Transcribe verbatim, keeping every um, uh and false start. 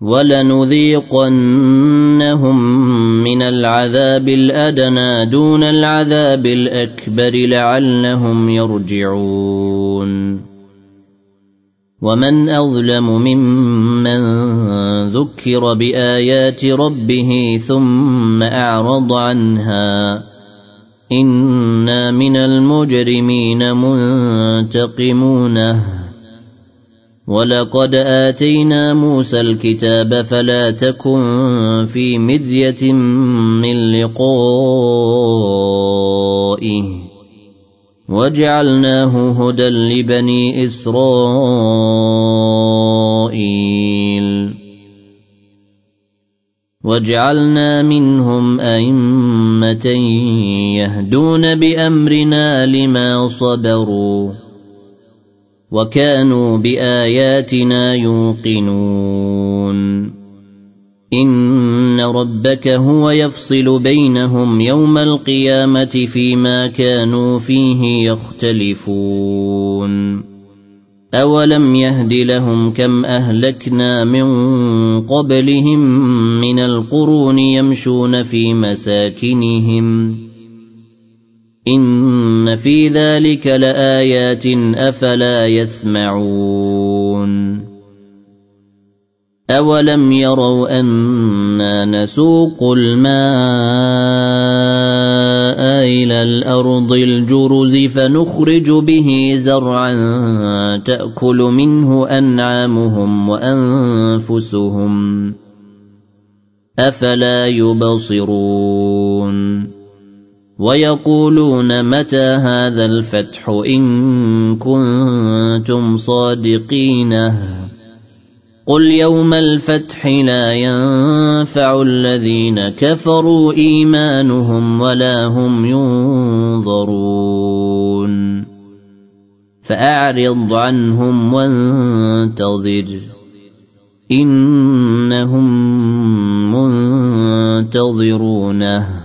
ولنذيقنهم من العذاب الأدنى دون العذاب الأكبر لعلهم يرجعون ومن أظلم ممن ذكر بآيات ربه ثم أعرض عنها إنا من المجرمين منتقمون ولقد آتينا موسى الكتاب فلا تكن في مرية من لقائه وجعلناه هدى لبني إسرائيل وجعلنا منهم أئمة يهدون بأمرنا لما صبروا وكانوا بآياتنا يوقنون إن ربك هو يفصل بينهم يوم القيامة فيما كانوا فيه يختلفون أولم يهد لهم كم أهلكنا من قبلهم من القرون يمشون في مساكنهم إن في ذلك لآيات أفلا يسمعون أولم يروا أنا نسوق الماء إلى الأرض الجرز فنخرج به زرعا تأكل منه أنعامهم وأنفسهم أفلا يبصرون ويقولون متى هذا الفتح إن كنتم صادقين قل يوم الفتح لا ينفع الذين كفروا إيمانهم ولا هم ينظرون فأعرض عنهم وانتظر إنهم منتظرونه